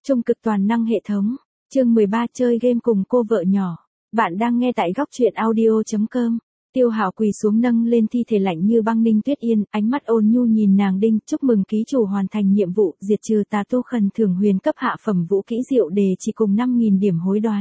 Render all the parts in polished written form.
Trung cực toàn năng hệ thống. Chương 13 chơi game cùng cô vợ nhỏ. Bạn đang nghe tại góc truyện audio.com. Tiêu Hạo quỳ xuống nâng lên thi thể lạnh như băng Ninh Tuyết Yên, ánh mắt ôn nhu nhìn nàng Đinh, chúc mừng ký chủ hoàn thành nhiệm vụ, diệt trừ tà tu khẩn thưởng huyền cấp hạ phẩm vũ kỹ diệu đề chỉ cùng 5.000 điểm hối đoái.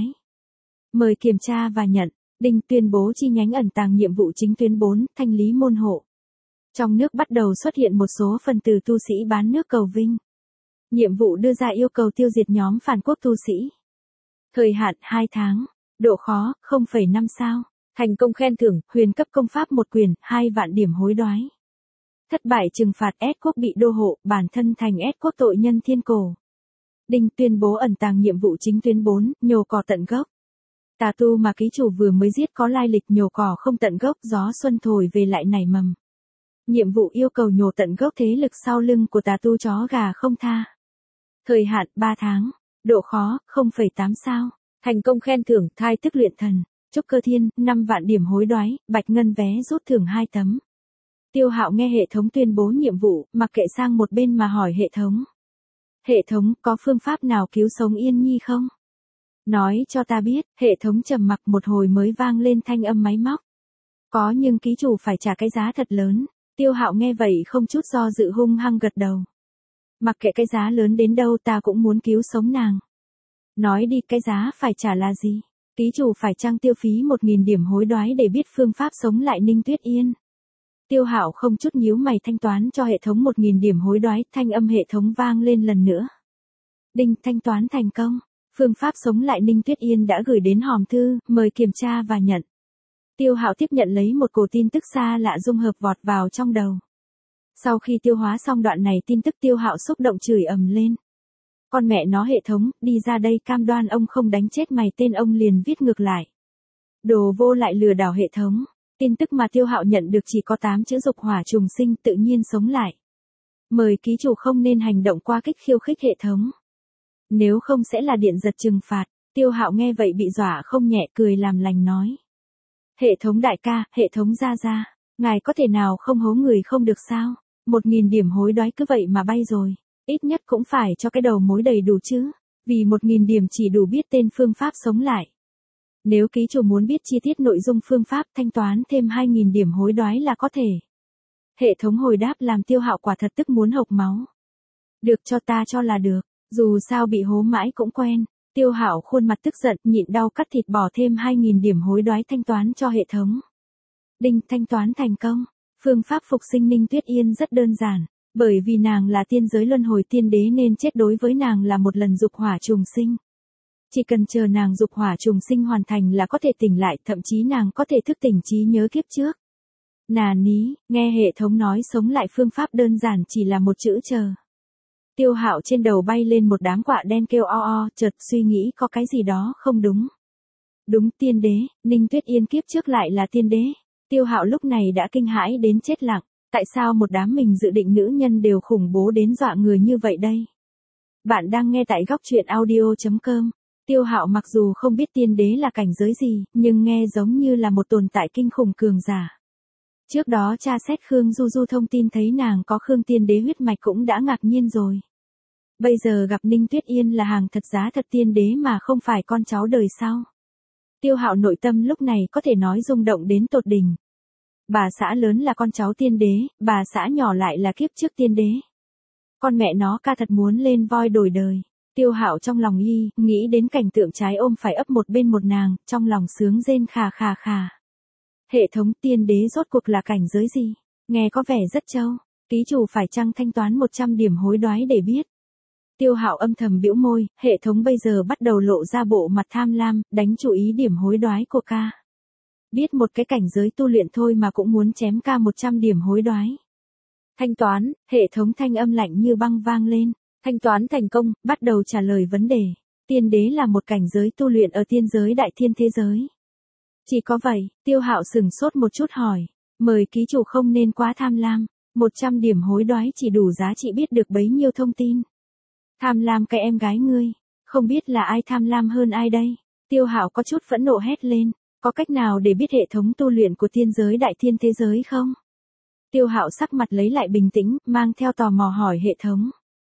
Mời kiểm tra và nhận. Đinh tuyên bố chi nhánh ẩn tàng nhiệm vụ chính tuyến 4, thanh lý môn hộ. Trong nước bắt đầu xuất hiện một số phần tử tu sĩ bán nước cầu vinh. Nhiệm vụ đưa ra yêu cầu tiêu diệt nhóm phản quốc tu sĩ. Thời hạn 2 tháng. Độ khó 0,5 sao. Thành công khen thưởng, huyền cấp công pháp 1 quyền, 2 vạn điểm hối đoái. Thất bại trừng phạt S quốc bị đô hộ, bản thân thành S quốc tội nhân thiên cổ. Đinh tuyên bố ẩn tàng nhiệm vụ chính tuyến 4, nhổ cỏ tận gốc. Tà tu mà ký chủ vừa mới giết có lai lịch nhổ cỏ không tận gốc, gió xuân thổi về lại nảy mầm. Nhiệm vụ yêu cầu nhổ tận gốc thế lực sau lưng của tà tu chó gà không tha. Thời hạn 3 tháng. Độ khó 0,8 sao. Thành công khen thưởng thai tức luyện thần. Trúc cơ thiên 5 vạn điểm hối đoái, bạch ngân vé rút thưởng 2 tấm. Tiêu Hạo nghe hệ thống tuyên bố nhiệm vụ, mặc kệ sang một bên mà hỏi hệ thống. Hệ thống có phương pháp nào cứu sống Yên Nhi không? Nói cho ta biết. Hệ thống trầm mặc một hồi mới vang lên thanh âm máy móc. Có nhưng ký chủ phải trả cái giá thật lớn. Tiêu Hạo nghe vậy không chút do dự hung hăng gật đầu. Mặc kệ cái giá lớn đến đâu ta cũng muốn cứu sống nàng. Nói đi, cái giá phải trả là gì? Ký chủ phải chăng tiêu phí 1.000 điểm hối đoái để biết phương pháp sống lại Ninh Tuyết Yên? Tiêu Hạo không chút nhíu mày thanh toán cho hệ thống 1.000 điểm hối đoái, thanh âm hệ thống vang lên lần nữa. Đinh, thanh toán thành công. Phương pháp sống lại Ninh Tuyết Yên đã gửi đến hòm thư, mời kiểm tra và nhận. Tiêu Hạo tiếp nhận lấy một cổ tin tức xa lạ dung hợp vọt vào trong đầu. Sau khi tiêu hóa xong đoạn này tin tức Tiêu Hạo xúc động chửi ầm lên. Con mẹ nó hệ thống, đi ra đây, cam đoan ông không đánh chết mày, tên ông liền viết ngược lại. Đồ vô lại lừa đảo hệ thống. Tin tức mà Tiêu Hạo nhận được chỉ có 8 chữ dục hỏa trùng sinh tự nhiên sống lại. Mời ký chủ không nên hành động qua kích khiêu khích hệ thống. Nếu không sẽ là điện giật trừng phạt. Tiêu Hạo nghe vậy bị dọa không nhẹ, cười làm lành nói. Hệ thống đại ca, hệ thống gia gia, ngài có thể nào không hố người không được sao? 1.000 điểm hối đoái cứ vậy mà bay rồi. Ít nhất cũng phải cho cái đầu mối đầy đủ chứ. Vì 1.000 điểm chỉ đủ biết tên phương pháp sống lại. Nếu ký chủ muốn biết chi tiết nội dung phương pháp, thanh toán thêm 2.000 điểm hối đoái là có thể. Hệ thống hồi đáp làm Tiêu Hạo quả thật tức muốn hộc máu. Được, cho ta cho là được. Dù sao bị hố mãi cũng quen. Tiêu Hạo khuôn mặt tức giận, nhịn đau cắt thịt bỏ thêm 2.000 điểm hối đoái thanh toán cho hệ thống. Đinh, thanh toán thành công. Phương pháp phục sinh Ninh Tuyết Yên rất đơn giản. Bởi vì nàng là tiên giới luân hồi tiên đế nên chết đối với nàng là một lần dục hỏa trùng sinh. Chỉ cần chờ nàng dục hỏa trùng sinh hoàn thành là có thể tỉnh lại, thậm chí nàng có thể thức tỉnh trí nhớ kiếp trước. Nà ní, nghe hệ thống nói sống lại phương pháp đơn giản chỉ là một chữ chờ. Tiêu Hạo trên đầu bay lên một đám quạ đen kêu o o, chợt suy nghĩ có cái gì đó không đúng. Đúng, tiên đế, Ninh Tuyết Yên kiếp trước lại là tiên đế. Tiêu Hạo lúc này đã kinh hãi đến chết lặng. Tại sao một đám mình dự định nữ nhân đều khủng bố đến dọa người như vậy đây? Bạn đang nghe tại góc truyện audio.com. Tiêu Hạo mặc dù không biết tiên đế là cảnh giới gì, nhưng nghe giống như là một tồn tại kinh khủng cường giả. Trước đó tra xét Khương Du Du thông tin thấy nàng có Khương tiên đế huyết mạch cũng đã ngạc nhiên rồi. Bây giờ gặp Ninh Tuyết Yên là hàng thật giá thật tiên đế mà không phải con cháu đời sau. Tiêu Hạo nội tâm lúc này có thể nói rung động đến tột đỉnh. Bà xã lớn là con cháu tiên đế, bà xã nhỏ lại là kiếp trước tiên đế. Con mẹ nó ca thật muốn lên voi đổi đời. Tiêu Hạo trong lòng nghĩ đến cảnh tượng trái ôm phải ấp một bên một nàng, trong lòng sướng rên khà khà khà. Hệ thống tiên đế rốt cuộc là cảnh giới gì? Nghe có vẻ rất trâu. Ký chủ phải chăng thanh toán 100 điểm hối đoái để biết? Tiêu Hạo âm thầm bĩu môi, hệ thống bây giờ bắt đầu lộ ra bộ mặt tham lam, đánh chú ý điểm hối đoái của ca. Biết một cái cảnh giới tu luyện thôi mà cũng muốn chém ca 100 điểm hối đoái. Thanh toán, hệ thống thanh âm lạnh như băng vang lên. Thanh toán thành công, bắt đầu trả lời vấn đề. Tiên đế là một cảnh giới tu luyện ở tiên giới đại thiên thế giới. Chỉ có vậy, Tiêu Hạo sừng sốt một chút hỏi. Mời ký chủ không nên quá tham lam. 100 điểm hối đoái chỉ đủ giá trị biết được bấy nhiêu thông tin. Tham lam cái em gái ngươi. Không biết là ai tham lam hơn ai đây? Tiêu Hạo có chút phẫn nộ hét lên. Có cách nào để biết hệ thống tu luyện của tiên giới đại thiên thế giới không? Tiêu Hạo sắc mặt lấy lại bình tĩnh, mang theo tò mò hỏi hệ thống.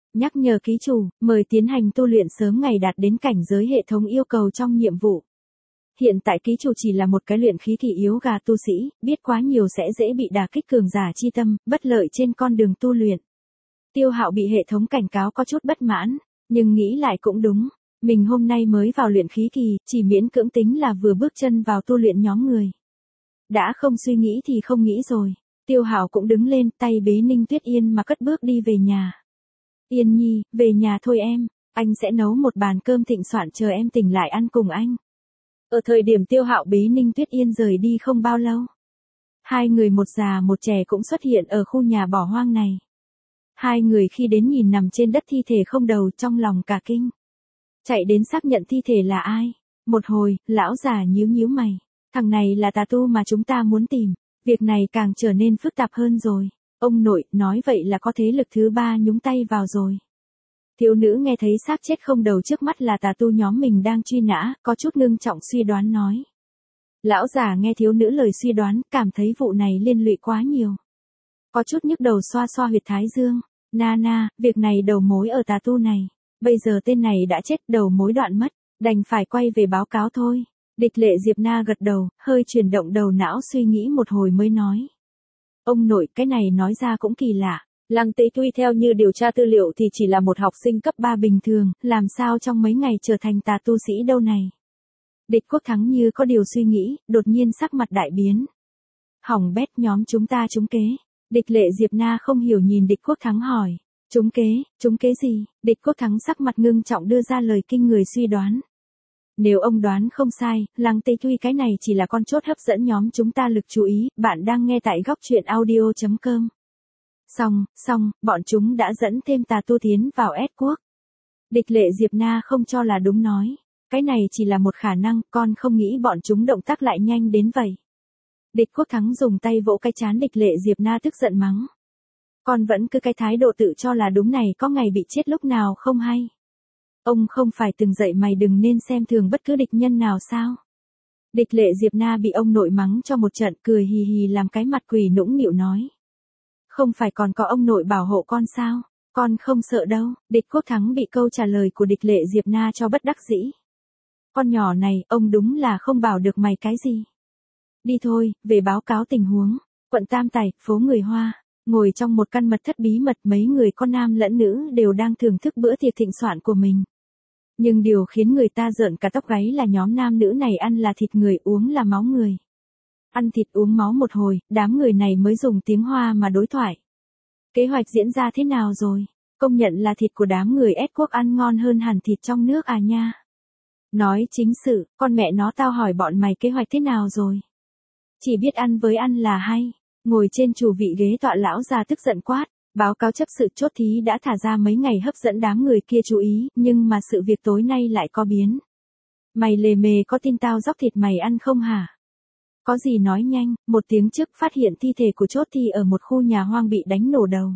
Nhắc nhở ký chủ, mời tiến hành tu luyện sớm ngày đạt đến cảnh giới hệ thống yêu cầu trong nhiệm vụ. Hiện tại ký chủ chỉ là một cái luyện khí kỳ yếu gà tu sĩ, biết quá nhiều sẽ dễ bị đả kích cường giả chi tâm, bất lợi trên con đường tu luyện. Tiêu Hạo bị hệ thống cảnh cáo có chút bất mãn, nhưng nghĩ lại cũng đúng. Mình hôm nay mới vào luyện khí kỳ, chỉ miễn cưỡng tính là vừa bước chân vào tu luyện nhóm người. Đã không suy nghĩ thì không nghĩ rồi. Tiêu Hạo cũng đứng lên, tay bế Ninh Tuyết Yên mà cất bước đi về nhà. Yên Nhi, về nhà thôi em, anh sẽ nấu một bàn cơm thịnh soạn chờ em tỉnh lại ăn cùng anh. Ở thời điểm Tiêu Hạo bế Ninh Tuyết Yên rời đi không bao lâu, hai người một già một trẻ cũng xuất hiện ở khu nhà bỏ hoang này. Hai người khi đến nhìn nằm trên đất thi thể không đầu trong lòng cả kinh. Chạy đến xác nhận thi thể là ai. Một hồi, lão già nhíu nhíu mày. Thằng này là tà tu mà chúng ta muốn tìm. Việc này càng trở nên phức tạp hơn rồi. Ông nội, nói vậy là có thế lực thứ ba nhúng tay vào rồi. Thiếu nữ nghe thấy xác chết không đầu trước mắt là tà tu nhóm mình đang truy nã, có chút ngưng trọng suy đoán nói. Lão già nghe thiếu nữ lời suy đoán, cảm thấy vụ này liên lụy quá nhiều. Có chút nhức đầu xoa xoa huyệt thái dương. Nana, việc này đầu mối ở tà tu này. Bây giờ tên này đã chết, đầu mối đoạn mất, đành phải quay về báo cáo thôi. Địch Lệ Diệp Na gật đầu, hơi chuyển động đầu não suy nghĩ một hồi mới nói. Ông nội, cái này nói ra cũng kỳ lạ. Lăng Tĩnh Tuy theo như điều tra tư liệu thì chỉ là một học sinh cấp 3 bình thường, làm sao trong mấy ngày trở thành tà tu sĩ đâu này. Địch Quốc Thắng như có điều suy nghĩ, đột nhiên sắc mặt đại biến. Hỏng bét, nhóm chúng ta trúng kế. Địch Lệ Diệp Na không hiểu nhìn Địch Quốc Thắng hỏi. Trúng kế gì? Địch Quốc Thắng sắc mặt ngưng trọng đưa ra lời kinh người suy đoán. Nếu ông đoán không sai, Lăng Tĩnh Tuy cái này chỉ là con chốt hấp dẫn nhóm chúng ta lực chú ý, bạn đang nghe tại góc truyện audio.com. Xong, bọn chúng đã dẫn thêm tà tu tiến vào S quốc. Địch Lệ Diệp Na không cho là đúng nói. Cái này chỉ là một khả năng, con không nghĩ bọn chúng động tác lại nhanh đến vậy. Địch Quốc Thắng dùng tay vỗ cái trán Địch Lệ Diệp Na tức giận mắng. Con vẫn cứ cái thái độ tự cho là đúng này có ngày bị chết lúc nào không hay. Ông không phải từng dạy mày đừng nên xem thường bất cứ địch nhân nào sao? Địch Lệ Diệp Na bị ông nội mắng cho một trận cười hì hì làm cái mặt quỷ nũng nịu nói. Không phải còn có ông nội bảo hộ con sao? Con không sợ đâu. Địch Quốc Thắng bị câu trả lời của Địch Lệ Diệp Na cho bất đắc dĩ. Con nhỏ này, ông đúng là không bảo được mày cái gì. Đi thôi, về báo cáo tình huống. Quận Tam Tài, phố người Hoa. Ngồi trong một căn mật thất bí mật, mấy người con nam lẫn nữ đều đang thưởng thức bữa tiệc thịnh soạn của mình. Nhưng điều khiến người ta rợn cả tóc gáy là nhóm nam nữ này ăn là thịt người, uống là máu người. Ăn thịt uống máu một hồi, đám người này mới dùng tiếng Hoa mà đối thoại. Kế hoạch diễn ra thế nào rồi? Công nhận là thịt của đám người S quốc ăn ngon hơn hẳn thịt trong nước à nha. Nói chính sự, con mẹ nó tao hỏi bọn mày kế hoạch thế nào rồi? Chỉ biết ăn với ăn là hay. Ngồi trên chủ vị ghế tọa lão già tức giận quát, báo cáo chấp sự chốt thí đã thả ra mấy ngày hấp dẫn đám người kia chú ý, nhưng mà sự việc tối nay lại có biến. Mày lề mề có tin tao dóc thịt mày ăn không hả? Có gì nói nhanh, một tiếng trước phát hiện thi thể của chốt thi ở một khu nhà hoang bị đánh nổ đầu.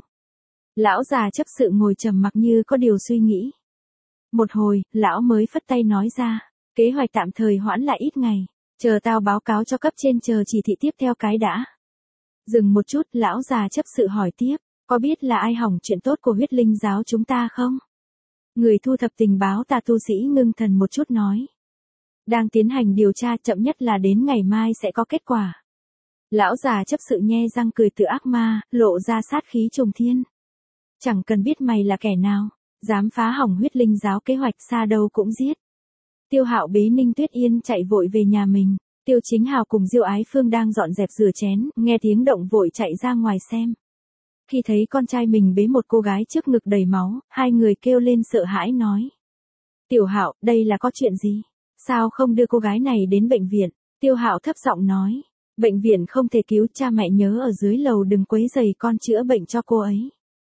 Lão già chấp sự ngồi trầm mặc như có điều suy nghĩ. Một hồi, lão mới phất tay nói ra, kế hoạch tạm thời hoãn lại ít ngày, chờ tao báo cáo cho cấp trên chờ chỉ thị tiếp theo cái đã. Dừng một chút, lão già chấp sự hỏi tiếp, có biết là ai hỏng chuyện tốt của huyết linh giáo chúng ta không? Người thu thập tình báo tà tu sĩ ngưng thần một chút nói. Đang tiến hành điều tra, chậm nhất là đến ngày mai sẽ có kết quả. Lão già chấp sự nhe răng cười tự ác ma, lộ ra sát khí trùng thiên. Chẳng cần biết mày là kẻ nào, dám phá hỏng huyết linh giáo kế hoạch xa đâu cũng giết. Tiêu Hạo bế Ninh Tuyết Yên chạy vội về nhà mình. Tiêu Chính Hào cùng Diêu Ái Phương đang dọn dẹp rửa chén, nghe tiếng động vội chạy ra ngoài xem. Khi thấy con trai mình bế một cô gái trước ngực đầy máu, hai người kêu lên sợ hãi nói. Tiểu Hạo, đây là có chuyện gì? Sao không đưa cô gái này đến bệnh viện? Tiêu Hạo thấp giọng nói. Bệnh viện không thể cứu, cha mẹ nhớ ở dưới lầu đừng quấy rầy con chữa bệnh cho cô ấy.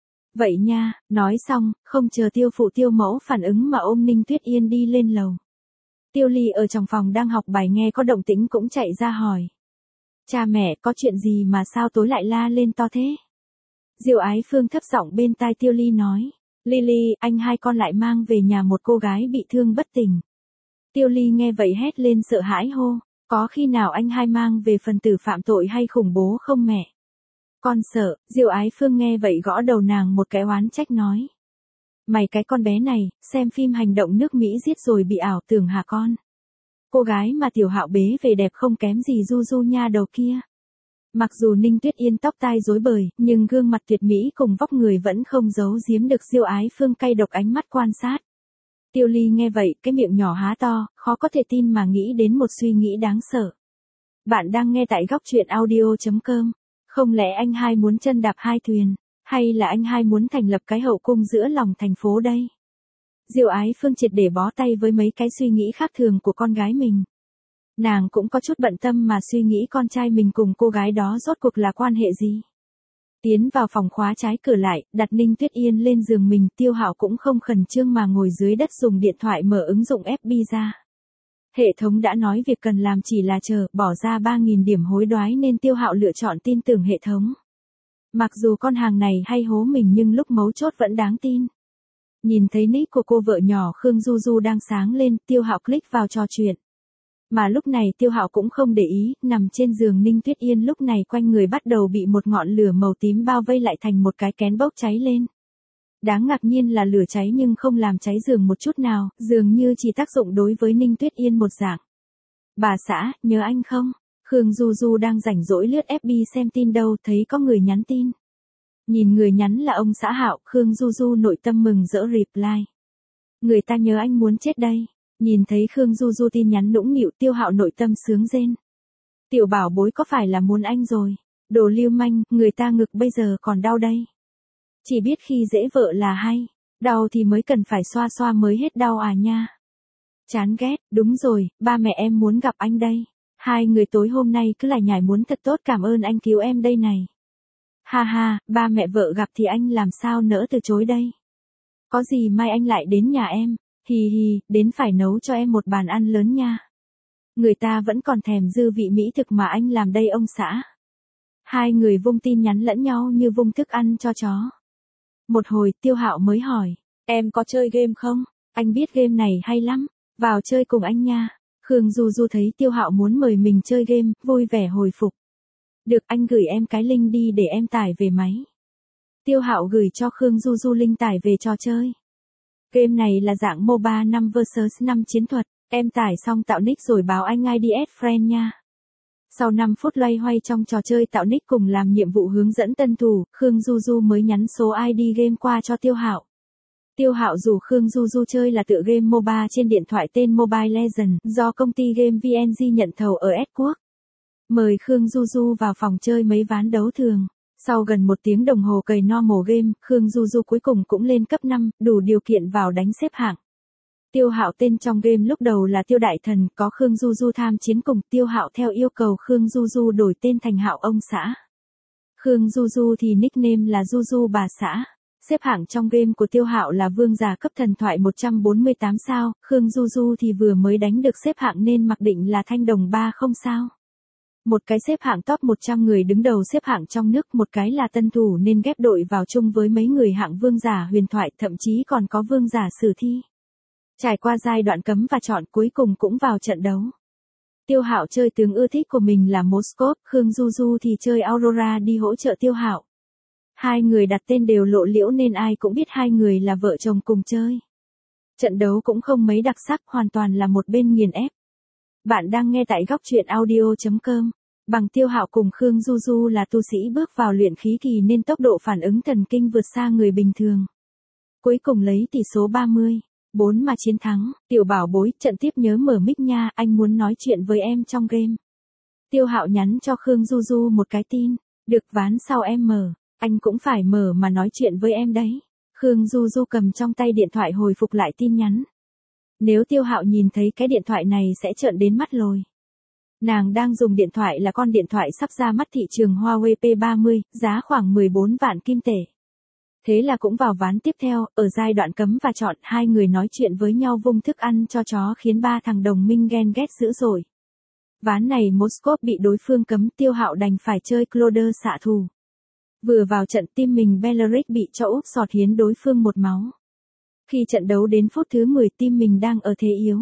Vậy nha, nói xong, không chờ Tiêu phụ Tiêu mẫu phản ứng mà ôm Ninh Tuyết Yên đi lên lầu. Tiêu Ly ở trong phòng đang học bài nghe có động tĩnh cũng chạy ra hỏi. Cha mẹ, có chuyện gì mà sao tối lại la lên to thế? Diêu Ái Phương thấp giọng bên tai Tiêu Ly nói. Lily, anh hai con lại mang về nhà một cô gái bị thương bất tỉnh. Tiêu Ly nghe vậy hét lên sợ hãi hô. Có khi nào anh hai mang về phần tử phạm tội hay khủng bố không mẹ? Con sợ. Diêu Ái Phương nghe vậy gõ đầu nàng một cái oán trách nói. Mày cái con bé này, xem phim hành động nước Mỹ giết rồi bị ảo tưởng hả con? Cô gái mà Tiểu Hạo bế về đẹp không kém gì Du Du nha đầu kia. Mặc dù Ninh Tuyết Yên tóc tai rối bời, nhưng gương mặt tuyệt mỹ cùng vóc người vẫn không giấu giếm được Diêu Ái Phương cay độc ánh mắt quan sát. Tiêu Ly nghe vậy, cái miệng nhỏ há to, khó có thể tin mà nghĩ đến một suy nghĩ đáng sợ. Bạn đang nghe tại góc truyện audio.com. Không lẽ anh hai muốn chân đạp hai thuyền, hay là anh hai muốn thành lập cái hậu cung giữa lòng thành phố đây? Diêu Ái Phương triệt để bó tay với mấy cái suy nghĩ khác thường của con gái mình. Nàng cũng có chút bận tâm mà suy nghĩ con trai mình cùng cô gái đó rốt cuộc là quan hệ gì. Tiến vào phòng khóa trái cửa lại, đặt Ninh Tuyết Yên lên giường mình, Tiêu Hạo cũng không khẩn trương mà ngồi dưới đất dùng điện thoại mở ứng dụng FB ra. Hệ thống đã nói việc cần làm chỉ là chờ, bỏ ra 3.000 điểm hối đoái nên Tiêu Hạo lựa chọn tin tưởng hệ thống. Mặc dù con hàng này hay hố mình nhưng lúc mấu chốt vẫn đáng tin. Nhìn thấy nick của cô vợ nhỏ Khương Du Du đang sáng lên, Tiêu Hạo click vào trò chuyện. Mà lúc này Tiêu Hạo cũng không để ý, nằm trên giường Ninh Tuyết Yên lúc này quanh người bắt đầu bị một ngọn lửa màu tím bao vây lại thành một cái kén bốc cháy lên. Đáng ngạc nhiên là lửa cháy nhưng không làm cháy giường một chút nào, dường như chỉ tác dụng đối với Ninh Tuyết Yên một dạng. Bà xã, nhớ anh không? Khương Du Du đang rảnh rỗi lướt FB xem tin đâu, thấy có người nhắn tin. Nhìn người nhắn là ông xã Hạo, Khương Du Du nội tâm mừng rỡ reply. Người ta nhớ anh muốn chết đây. Nhìn thấy Khương Du Du tin nhắn nũng nịu, Tiêu Hạo nội tâm sướng rên. Tiểu bảo bối có phải là muốn anh rồi? Đồ lưu manh, người ta ngực bây giờ còn đau đây. Chỉ biết khi dễ vợ là hay. Đau thì mới cần phải xoa xoa mới hết đau à nha. Chán ghét, đúng rồi, ba mẹ em muốn gặp anh đây. Hai người tối hôm nay cứ lại nhảy muốn thật tốt, cảm ơn anh cứu em đây này. Ha ha, ba mẹ vợ gặp thì anh làm sao nỡ từ chối đây. Có gì mai anh lại đến nhà em. Hì hì, đến phải nấu cho em một bàn ăn lớn nha. Người ta vẫn còn thèm dư vị mỹ thực mà anh làm đây ông xã. Hai người vung tin nhắn lẫn nhau như vung thức ăn cho chó. Một hồi Tiêu Hạo mới hỏi, em có chơi game không? Anh biết game này hay lắm, vào chơi cùng anh nha. Khương Du Du thấy Tiêu Hạo muốn mời mình chơi game, vui vẻ hồi phục. Được, anh gửi em cái link đi để em tải về máy. Tiêu Hạo gửi cho Khương Du Du link tải về trò chơi. Game này là dạng MOBA 5 vs 5 chiến thuật, em tải xong tạo nick rồi báo anh ID add friend nha. Sau 5 phút loay hoay trong trò chơi tạo nick cùng làm nhiệm vụ hướng dẫn tân thủ, Khương Du Du mới nhắn số ID game qua cho Tiêu Hạo. Tiêu Hạo rủ Khương Du Du chơi là tựa game MOBA trên điện thoại tên Mobile Legends do công ty game VNG nhận thầu ở S Quốc. Mời Khương Du Du vào phòng chơi mấy ván đấu thường. Sau gần 1 tiếng đồng hồ cày normal game, Khương Du Du cuối cùng cũng lên cấp 5, đủ điều kiện vào đánh xếp hạng. Tiêu Hạo tên trong game lúc đầu là Tiêu Đại Thần, có Khương Du Du tham chiến cùng, Tiêu Hạo theo yêu cầu Khương Du Du đổi tên thành Hạo ông xã. Khương Du Du thì nickname là Du Du bà xã. Xếp hạng trong game của Tiêu Hạo là vương giả cấp thần thoại 148 sao, Khương Du Du thì vừa mới đánh được xếp hạng nên mặc định là thanh đồng 30 sao. Một cái xếp hạng top 100 người đứng đầu xếp hạng trong nước, một cái là tân thủ nên ghép đội vào chung với mấy người hạng vương giả huyền thoại, thậm chí còn có vương giả sử thi. Trải qua giai đoạn cấm và chọn cuối cùng cũng vào trận đấu. Tiêu Hạo chơi tướng ưa thích của mình là Moskov, Khương Du Du thì chơi Aurora đi hỗ trợ Tiêu Hạo. Hai người đặt tên đều lộ liễu nên ai cũng biết hai người là vợ chồng cùng chơi. Trận đấu cũng không mấy đặc sắc, hoàn toàn là một bên nghiền ép. Bạn đang nghe tại góc truyện audio.com. Bằng Tiêu Hạo cùng Khương Du Du là tu sĩ bước vào luyện khí kỳ nên tốc độ phản ứng thần kinh vượt xa người bình thường. Cuối cùng lấy tỷ số 30-4 mà chiến thắng. Tiểu bảo bối, trận tiếp nhớ mở mic nha, anh muốn nói chuyện với em trong game. Tiêu Hạo nhắn cho Khương Du Du một cái tin. Được, ván sau em mở. Anh cũng phải mở mà nói chuyện với em đấy. Khương Du Du cầm trong tay điện thoại hồi phục lại tin nhắn. Nếu Tiêu Hạo nhìn thấy cái điện thoại này sẽ trợn đến mắt lồi. Nàng đang dùng điện thoại là con điện thoại sắp ra mắt thị trường Huawei P30, giá khoảng 14 vạn kim tệ. Thế là cũng vào ván tiếp theo, ở giai đoạn cấm và chọn, hai người nói chuyện với nhau vung thức ăn cho chó khiến ba thằng đồng minh ghen ghét dữ dội. Ván này Moskov bị đối phương cấm, Tiêu Hạo đành phải chơi Cloder xạ thù. Vừa vào trận team mình Beleric bị cho úp sọt hiến đối phương một máu. Khi trận đấu đến phút thứ 10 team mình đang ở thế yếu.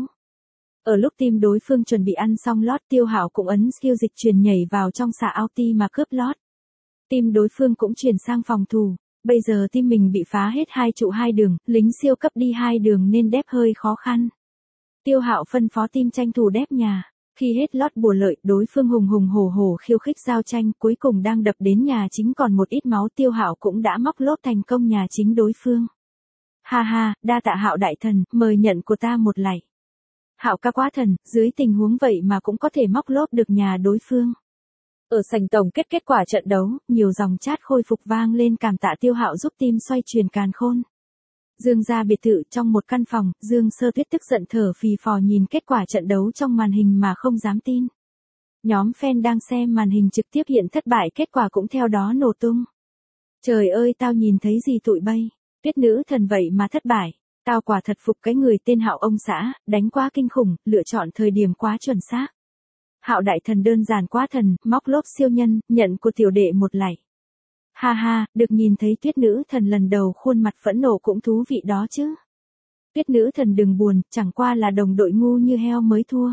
Ở lúc team đối phương chuẩn bị ăn xong lót, Tiêu Hạo cũng ấn skill dịch chuyển nhảy vào trong xạ ulti mà cướp lót. Team đối phương cũng chuyển sang phòng thủ. Bây giờ tim mình bị phá hết 2 trụ 2 đường, lính siêu cấp đi 2 đường nên đép hơi khó khăn. Tiêu Hạo phân phó tim tranh thủ đép nhà. Khi hết lót bùa lợi, đối phương hùng hùng hổ hổ khiêu khích giao tranh, cuối cùng đang đập đến nhà chính còn một ít máu, Tiêu Hạo cũng đã móc lốp thành công nhà chính đối phương. Ha ha, đa tạ Hạo đại thần, mời nhận của ta một lạy. Hạo ca quá thần, dưới tình huống vậy mà cũng có thể móc lốp được nhà đối phương. Ở sảnh tổng kết quả trận đấu, nhiều dòng chat khôi phục vang lên cảm tạ Tiêu Hạo giúp team xoay chuyển càn khôn. Dương gia biệt thự trong một căn phòng, Dương Sơ Tuyết tức giận thở phì phò nhìn kết quả trận đấu trong màn hình mà không dám tin. Nhóm fan đang xem màn hình trực tiếp hiện thất bại, kết quả cũng theo đó nổ tung. Trời ơi, tao nhìn thấy gì tụi bay, Tuyết nữ thần vậy mà thất bại. Tao quả thật phục cái người tên Hạo ông xã, đánh quá kinh khủng, lựa chọn thời điểm quá chuẩn xác. Hạo đại thần đơn giản quá thần, móc lốp siêu nhân, nhận của tiểu đệ một lạy. Ha ha, được nhìn thấy Tuyết nữ thần lần đầu khuôn mặt phẫn nộ cũng thú vị đó chứ. Tuyết nữ thần đừng buồn, chẳng qua là đồng đội ngu như heo mới thua.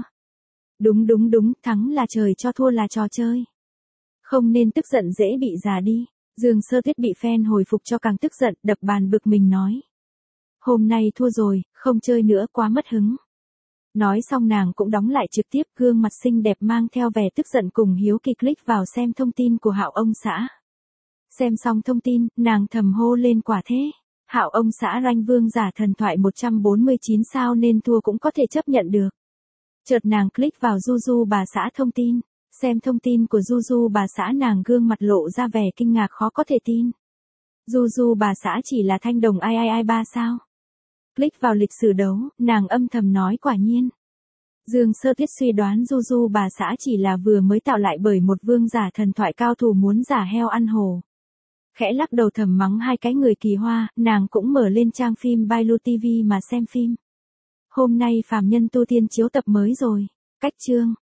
Đúng, thắng là trời cho, thua là trò chơi. Không nên tức giận, dễ bị già đi. Dương Sơ Tuyết bị fan hồi phục cho càng tức giận, đập bàn bực mình nói. Hôm nay thua rồi, không chơi nữa, quá mất hứng. Nói xong nàng cũng đóng lại trực tiếp, gương mặt xinh đẹp mang theo vẻ tức giận cùng hiếu kỳ click vào xem thông tin của Hạo ông xã. Xem xong thông tin, nàng thầm hô lên quả thế. Hạo ông xã ranh vương giả thần thoại 149 sao nên thua cũng có thể chấp nhận được. Chợt nàng click vào Juju bà xã thông tin. Xem thông tin của Juju bà xã, nàng gương mặt lộ ra vẻ kinh ngạc khó có thể tin. Juju bà xã chỉ là thanh đồng ai 3 sao. Click vào lịch sử đấu, nàng âm thầm nói quả nhiên. Dương Sơ Tuyết suy đoán Juju bà xã chỉ là vừa mới tạo lại bởi một vương giả thần thoại cao thủ muốn giả heo ăn hổ. Khẽ lắc đầu thầm mắng hai cái người kỳ hoa, nàng cũng mở lên trang phim Bailu TV mà xem phim. Hôm nay phàm nhân tu tiên chiếu tập mới rồi. Cách chương